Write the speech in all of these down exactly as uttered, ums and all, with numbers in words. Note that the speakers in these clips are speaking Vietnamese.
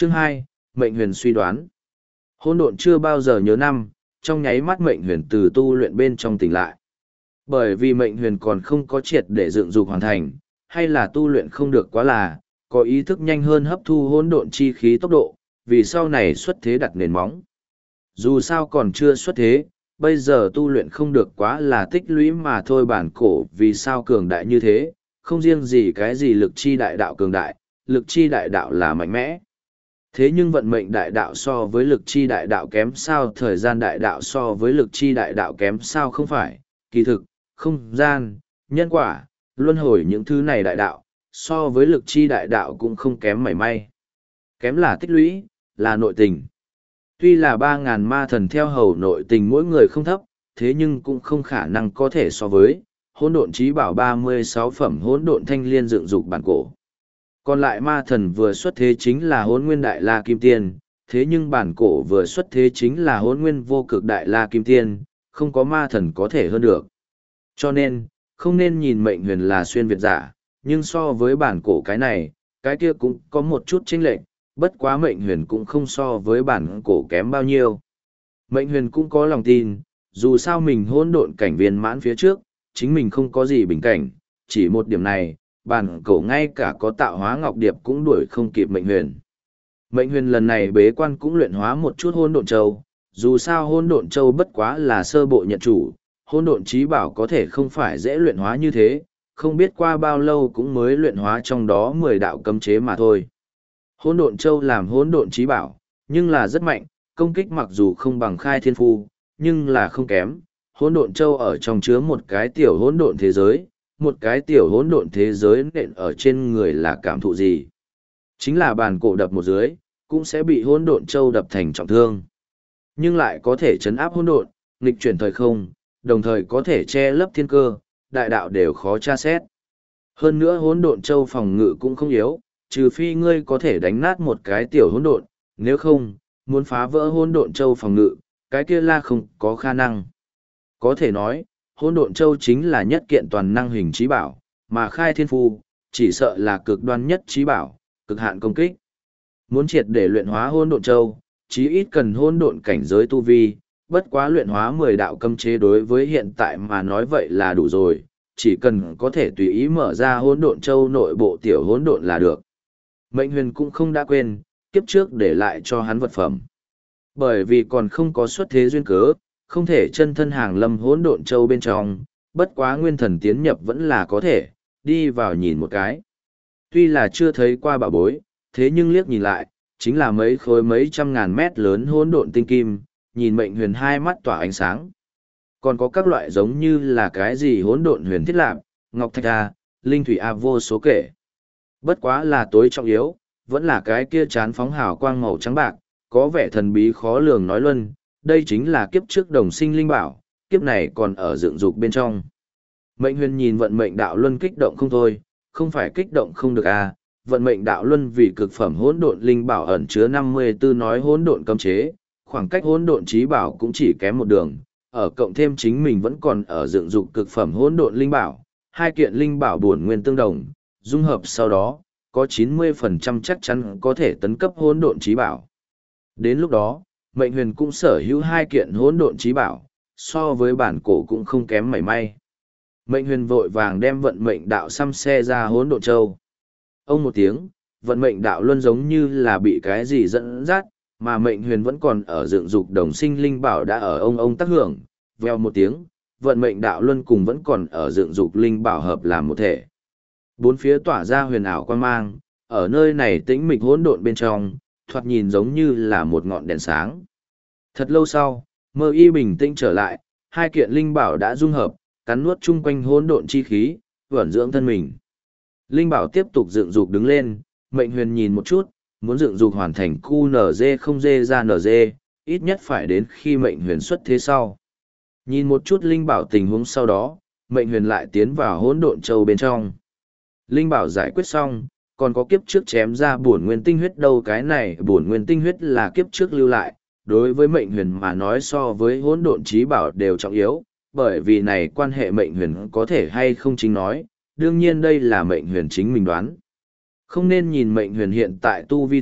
Chương hai, Mệnh Huyền suy đoán. Hỗn độn chưa bao giờ nhớ năm, trong nháy mắt Mệnh Huyền từ tu luyện bên trong tỉnh lại. Bởi vì Mệnh Huyền còn không có triệt để dựng dục hoàn thành, hay là tu luyện không được quá là, có ý thức nhanh hơn hấp thu hỗn độn chi khí tốc độ, vì sau này xuất thế đặt nền móng. Dù sao còn chưa xuất thế, bây giờ tu luyện không được quá là tích lũy mà thôi, bản cổ vì sao cường đại như thế, không riêng gì cái gì lực chi đại đạo cường đại, lực chi đại đạo là mạnh mẽ. Thế nhưng vận mệnh đại đạo so với lực chi đại đạo kém sao, thời gian đại đạo so với lực chi đại đạo kém sao, không phải, kỳ thực, không gian, nhân quả, luân hồi những thứ này đại đạo, so với lực chi đại đạo cũng không kém mảy may. Kém là tích lũy, là nội tình. Tuy là ba ngàn ma thần theo hầu nội tình mỗi người không thấp, thế nhưng cũng không khả năng có thể so với hỗn độn chí bảo ba mươi sáu phẩm hỗn độn thanh liên dựng dục bản cổ. Còn lại ma thần vừa xuất thế chính là hỗn nguyên đại la kim tiên, thế nhưng bản cổ vừa xuất thế chính là hỗn nguyên vô cực đại la kim tiên, không có ma thần có thể hơn được. Cho nên, không nên nhìn Mệnh Huyền là xuyên việt giả, nhưng so với bản cổ cái này, cái kia cũng có một chút chênh lệch, bất quá Mệnh Huyền cũng không so với bản cổ kém bao nhiêu. Mệnh Huyền cũng có lòng tin, dù sao mình hỗn độn cảnh viên mãn phía trước, chính mình không có gì bình cảnh, chỉ một điểm này, bản cổ ngay cả có tạo hóa ngọc điệp cũng đuổi không kịp Mệnh Huyền. Mệnh Huyền lần này bế quan cũng luyện hóa một chút hỗn độn châu, dù sao hỗn độn châu bất quá là sơ bộ nhận chủ, hỗn độn chí bảo có thể không phải dễ luyện hóa như thế, không biết qua bao lâu cũng mới luyện hóa trong đó mười đạo cấm chế mà thôi. Hỗn độn châu làm hỗn độn chí bảo, nhưng là rất mạnh, công kích mặc dù không bằng Khai Thiên Phu, nhưng là không kém. Hỗn độn châu ở trong chứa một cái tiểu hỗn độn thế giới, một cái tiểu hỗn độn thế giới nện ở trên người là cảm thụ gì? Chính là bàn cổ đập một dưới, cũng sẽ bị hỗn độn châu đập thành trọng thương. Nhưng lại có thể chấn áp hỗn độn, nghịch chuyển thời không, đồng thời có thể che lấp thiên cơ, đại đạo đều khó tra xét. Hơn nữa hỗn độn châu phòng ngự cũng không yếu, trừ phi ngươi có thể đánh nát một cái tiểu hỗn độn, nếu không, muốn phá vỡ hỗn độn châu phòng ngự, cái kia là không có khả năng. Có thể nói, hỗn độn châu chính là nhất kiện toàn năng hình trí bảo, mà Khai Thiên Phu, chỉ sợ là cực đoan nhất trí bảo, cực hạn công kích. Muốn triệt để luyện hóa hỗn độn châu, chí ít cần hỗn độn cảnh giới tu vi, bất quá luyện hóa mười đạo cấm chế đối với hiện tại mà nói vậy là đủ rồi, chỉ cần có thể tùy ý mở ra hỗn độn châu nội bộ tiểu hỗn độn là được. Mệnh Huyền cũng không đã quên, kiếp trước để lại cho hắn vật phẩm. Bởi vì còn không có xuất thế duyên cớ, không thể chân thân hàng lâm hỗn độn châu bên trong, bất quá nguyên thần tiến nhập vẫn là có thể, đi vào nhìn một cái. Tuy là chưa thấy qua bảo bối, thế nhưng liếc nhìn lại, chính là mấy khối mấy trăm ngàn mét lớn hỗn độn tinh kim, nhìn Mệnh Huyền hai mắt tỏa ánh sáng. Còn có các loại giống như là cái gì hỗn độn huyền thiết lạp, ngọc thạch a, linh thủy a vô số kể. Bất quá là tối trọng yếu, vẫn là cái kia chán phóng hào quang màu trắng bạc, có vẻ thần bí khó lường nói luân, đây chính là kiếp trước đồng sinh linh bảo, kiếp này còn ở dựng dục bên trong. Mệnh Huyền nhìn vận mệnh đạo luân kích động không thôi, không phải kích động không được à, vận mệnh đạo luân vì cực phẩm hỗn độn linh bảo ẩn chứa năm mươi tư nói hỗn độn cấm chế, khoảng cách hỗn độn chí bảo cũng chỉ kém một đường, ở cộng thêm chính mình vẫn còn ở dựng dục cực phẩm hỗn độn linh bảo, hai kiện linh bảo bổn nguyên tương đồng, dung hợp sau đó, có chín mươi phần trăm chắc chắn có thể tấn cấp hỗn độn chí bảo. Đến lúc đó, Mệnh Huyền cũng sở hữu hai kiện hỗn độn chí bảo, so với bản cổ cũng không kém mảy may. Mệnh Huyền vội vàng đem vận mệnh đạo xăm xe ra hỗn độn châu. Ông một tiếng, vận mệnh đạo luân giống như là bị cái gì dẫn dắt, mà Mệnh Huyền vẫn còn ở dựng dục đồng sinh linh bảo đã ở ông ông tác hưởng, veo một tiếng, vận mệnh đạo luân cùng vẫn còn ở dựng dục linh bảo hợp làm một thể. Bốn phía tỏa ra huyền ảo quang mang, ở nơi này tĩnh mịch hỗn độn bên trong, thoạt nhìn giống như là một ngọn đèn sáng. Thật lâu sau, Mơ Y bình tĩnh trở lại, hai kiện linh bảo đã dung hợp, cắn nuốt chung quanh hỗn độn chi khí, vẩn dưỡng thân mình. Linh bảo tiếp tục dựng dục đứng lên, Mệnh Huyền nhìn một chút, muốn dựng dục hoàn thành Q N G không D ra N G, ít nhất phải đến khi Mệnh Huyền xuất thế sau. Nhìn một chút linh bảo tình huống sau đó, Mệnh Huyền lại tiến vào hỗn độn châu bên trong. Linh bảo giải quyết xong, còn có kiếp trước chém ra bổn nguyên tinh huyết đâu, cái này bổn nguyên tinh huyết là kiếp trước lưu lại, đối với Mệnh Huyền mà nói so với hỗn độn chí bảo đều trọng yếu, bởi vì này quan hệ Mệnh Huyền có thể hay không chính nói, đương nhiên đây là Mệnh Huyền chính mình đoán. Không nên nhìn Mệnh Huyền hiện tại tu vi thấp,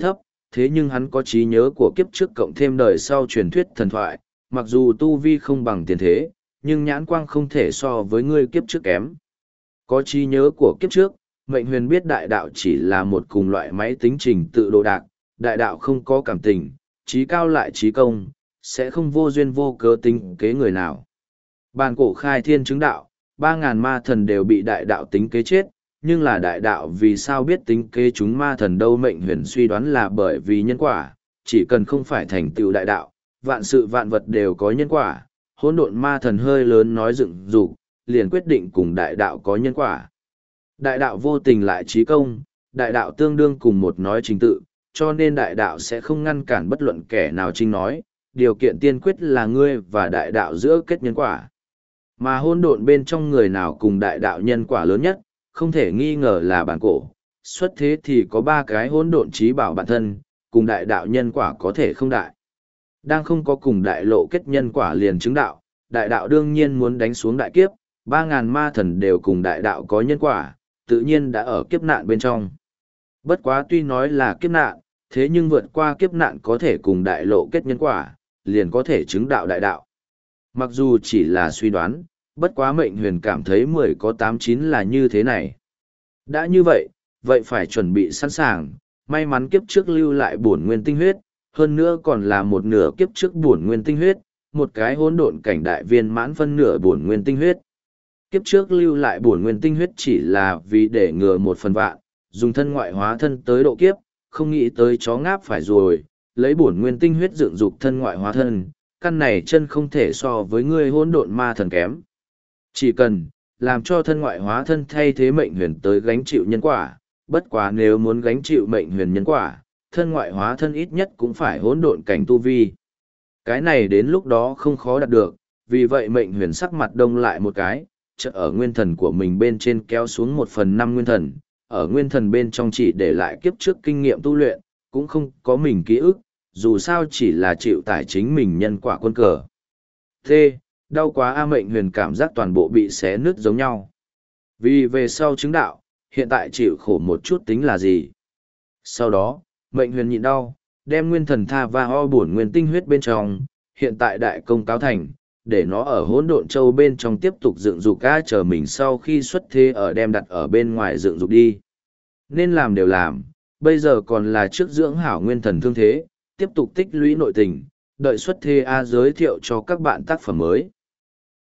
thế nhưng hắn có trí nhớ của kiếp trước cộng thêm đời sau truyền thuyết thần thoại, mặc dù tu vi không bằng tiền thế, nhưng nhãn quang không thể so với ngươi kiếp trước kém. Có trí nhớ của kiếp trước, Mệnh Huyền biết đại đạo chỉ là một cùng loại máy tính trình tự đồ đạc, đại đạo không có cảm tình, trí cao lại trí công, sẽ không vô duyên vô cớ tính kế người nào. Bàn cổ khai thiên chứng đạo, ba ngàn ma thần đều bị đại đạo tính kế chết, nhưng là đại đạo vì sao biết tính kế chúng ma thần đâu? Mệnh Huyền suy đoán là bởi vì nhân quả, chỉ cần không phải thành tựu đại đạo, vạn sự vạn vật đều có nhân quả. Hỗn độn ma thần hơi lớn nói dựng dục, liền quyết định cùng đại đạo có nhân quả. Đại đạo vô tình lại trí công, đại đạo tương đương cùng một nói trình tự, cho nên đại đạo sẽ không ngăn cản bất luận kẻ nào trinh nói, điều kiện tiên quyết là ngươi và đại đạo giữa kết nhân quả. Mà hỗn độn bên trong người nào cùng đại đạo nhân quả lớn nhất, không thể nghi ngờ là bản cổ. Xuất thế thì có ba cái hỗn độn trí bảo bản thân, cùng đại đạo nhân quả có thể không đại. Đang không có cùng đại lộ kết nhân quả liền chứng đạo, đại đạo đương nhiên muốn đánh xuống đại kiếp, ba ngàn ma thần đều cùng đại đạo có nhân quả, tự nhiên đã ở kiếp nạn bên trong. Bất quá tuy nói là kiếp nạn, thế nhưng vượt qua kiếp nạn có thể cùng đại lộ kết nhân quả, liền có thể chứng đạo đại đạo. Mặc dù chỉ là suy đoán, bất quá Mệnh Huyền cảm thấy mười có tám chín là như thế này. Đã như vậy, vậy phải chuẩn bị sẵn sàng, may mắn kiếp trước lưu lại bổn nguyên tinh huyết, hơn nữa còn là một nửa kiếp trước bổn nguyên tinh huyết, một cái hỗn độn cảnh đại viên mãn phân nửa bổn nguyên tinh huyết. Kiếp trước lưu lại bổn nguyên tinh huyết chỉ là vì để ngừa một phần vạn, dùng thân ngoại hóa thân tới độ kiếp, không nghĩ tới chó ngáp phải rồi, lấy bổn nguyên tinh huyết dựng dục thân ngoại hóa thân, căn này chân không thể so với ngươi hỗn độn ma thần kém. Chỉ cần làm cho thân ngoại hóa thân thay thế Mệnh Huyền tới gánh chịu nhân quả, bất quá nếu muốn gánh chịu Mệnh Huyền nhân quả, thân ngoại hóa thân ít nhất cũng phải hỗn độn cảnh tu vi. Cái này đến lúc đó không khó đạt được, vì vậy Mệnh Huyền sắc mặt đông lại một cái, chợt ở nguyên thần của mình bên trên kéo xuống một phần năm nguyên thần, ở nguyên thần bên trong chỉ để lại kiếp trước kinh nghiệm tu luyện, cũng không có mình ký ức, dù sao chỉ là chịu tải chính mình nhân quả quân cờ. Thế, đau quá a! Mệnh Huyền cảm giác toàn bộ bị xé nứt giống nhau. Vì về sau chứng đạo, hiện tại chịu khổ một chút tính là gì? Sau đó, Mệnh Huyền nhịn đau, đem nguyên thần tha và ho bổn nguyên tinh huyết bên trong, hiện tại đại công cáo thành, để nó ở hỗn độn châu bên trong tiếp tục dựng dục ca, chờ mình sau khi xuất thế ở đem đặt ở bên ngoài dựng dục đi. Nên làm đều làm, bây giờ còn là trước dưỡng hảo nguyên thần thương thế, tiếp tục tích lũy nội tình, đợi xuất thế A giới thiệu cho các bạn tác phẩm mới.